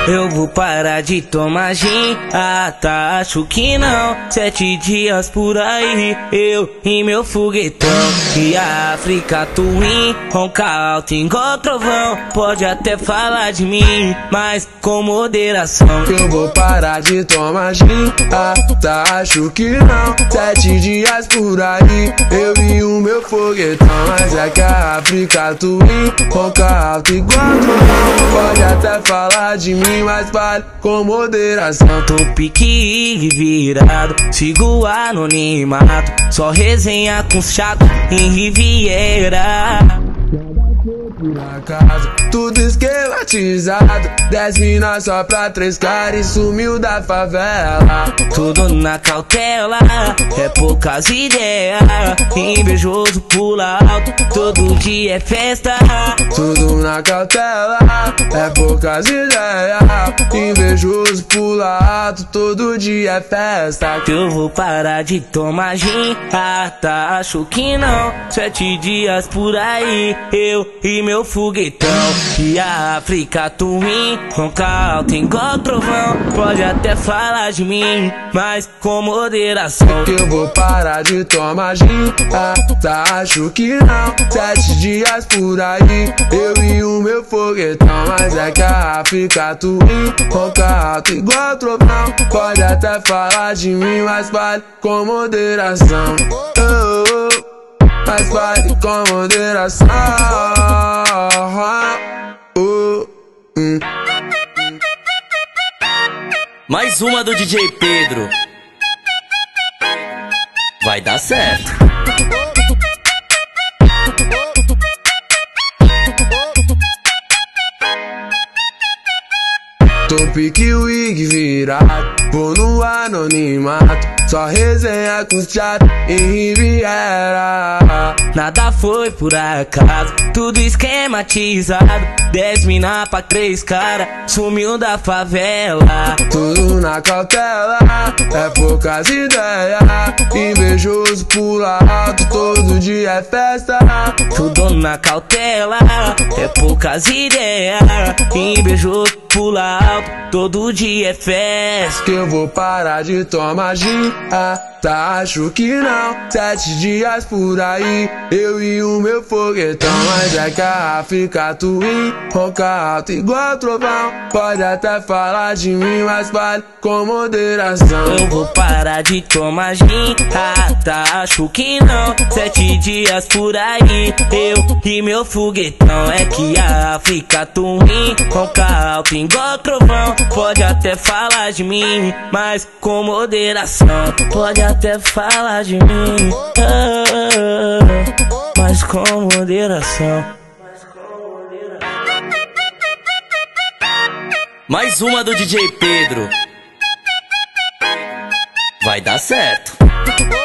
Eu vou parar de tomar gin. Ah, tá, acho que não. 7 dias por aí, eu e meu foguetão. E a África Twin, ronca alto igual trovão. Pode até falar de mim, mas com moderação. Eu vou parar de tomar gin. Ah, tá, acho que não. 7 dias por aí, eu e o meu foguetão. Mas é que a África Twin, ronca alto igual trovão. Pode até falar de mim, mas fale com moderação. Tô pique virado, sigo o anonimato. Só resenha com chato em Riviera. Por acaso, tudo esquematizado. 10 minas só pra 3 caras e sumiu da favela. Tudo na cautela, é poucas ideias. Invejoso pula alto, todo dia é festa. Tudo na cautela, é poucas ideias. Invejoso pula alto, todo dia é festa. Eu vou parar de tomar gin. Ah, tá, acho que não. 7 dias por aí, eu e meu foguetão. E a África Twin, ronca alto igual trovão. Pode até falar de mim, mas com moderação. Eu vou parar de tomar gin. Ah, tá, acho que não. 7 dias por aí, eu e o meu foguetão. Mas é que a África Twin, ronca alto igual trovão. Pode até falar de mim, mas fale com moderação. Mas fale com moderação. Mais uma do DJ Pedro. Vai dar certo. Tô pique wig virado, vou no anonimato. Só resenha com os chatos em Riviera. Nada foi por acaso, tudo esquematizado. 10 mina pra 3 cara, sumiu da favela. Tudo na cautela, é poucas ideias. Invejoso pula alto, todo dia é festa. Tudo na cautela, é poucas ideias. Invejoso pula alto, todo dia é festa. Que eu vou parar de tomar gin. Ah, tá, acho que não. 7 dias por aí, eu e o meu foguetão. Mas é que a África Twin, ronca alto igual trovão. Pode até falar de mim, mas fale com moderação. Eu vou parar de tomar gin. Ah, tá, acho que não. 7 dias por aí, eu e meu foguetão. É que a África Twin, ronca alto igual trovão. Pode até falar de mim, mas com moderação. Pode até falar de mim, mas com moderação. Mais uma do DJ Pedro. Vai dar certo.